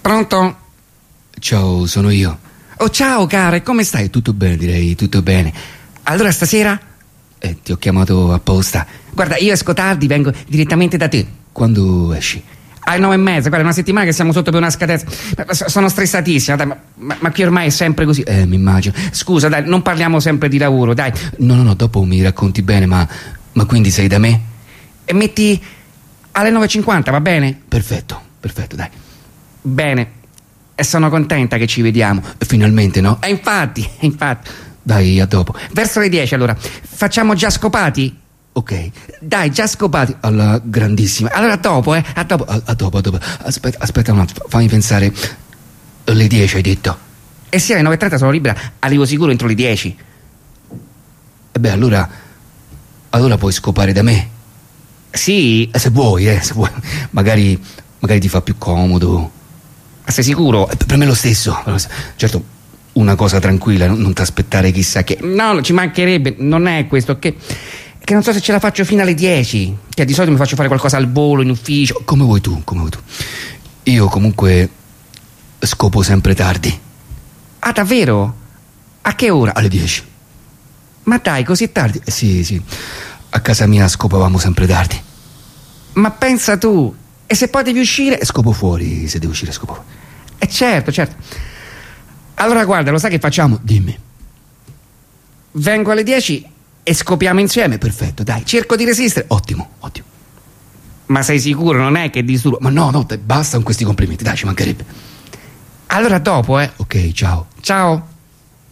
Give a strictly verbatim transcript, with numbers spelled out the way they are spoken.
Pronto? Ciao, sono io. Oh, ciao cara, e come stai? Tutto bene, direi, tutto bene. Allora stasera? Eh, ti ho chiamato apposta. Guarda, io esco tardi, vengo direttamente da te. Quando esci? Alle nove e mezza, guarda, una settimana che siamo sotto per una scadenza. Sono stressatissima, dai, ma, ma, ma qui ormai è sempre così. Eh, mi immagino. Scusa, dai, non parliamo sempre di lavoro, dai. No, no, no, dopo mi racconti bene, ma... Ma quindi sei da me? E metti alle nove e cinquanta, va bene? Perfetto, perfetto, dai. Bene. E sono contenta che ci vediamo. Finalmente, no? E infatti, infatti. Dai, a dopo. Verso le dieci, allora. Facciamo già scopati? Ok. Dai, già scopati. Alla grandissima. Allora a dopo, eh, a dopo. A, a dopo, a dopo. Aspetta, aspetta un attimo, fammi pensare. Le dieci hai detto? Eh sì, alle nove e trenta sono libera, arrivo sicuro entro le dieci. E beh, allora... Allora puoi scopare da me? Sì. Se vuoi, eh, se vuoi. Magari... Magari ti fa più comodo. Sei sicuro? Per me lo stesso. Certo, una cosa tranquilla, non ti aspettare chissà che... No, ci mancherebbe, non è questo, che... che non so se ce la faccio fino alle dieci, che di solito mi faccio fare qualcosa al volo, in ufficio. Come vuoi tu, come vuoi tu. Io comunque scopo sempre tardi. Ah, davvero? A che ora? Alle dieci. Ma dai, così tardi? Eh, sì, sì, a casa mia scopavamo sempre tardi. Ma pensa tu, e se poi devi uscire? Scopo fuori, se devo uscire scopo fuori. Eh certo, certo. Allora guarda, lo sai che facciamo? Dimmi. Vengo alle dieci e scopiamo insieme. Perfetto, dai. Cerco di resistere. Ottimo, ottimo. Ma sei sicuro, non è che disturbo? Ma no, no, dai, basta con questi complimenti, dai, ci mancherebbe. Allora dopo, eh. Ok, ciao. Ciao.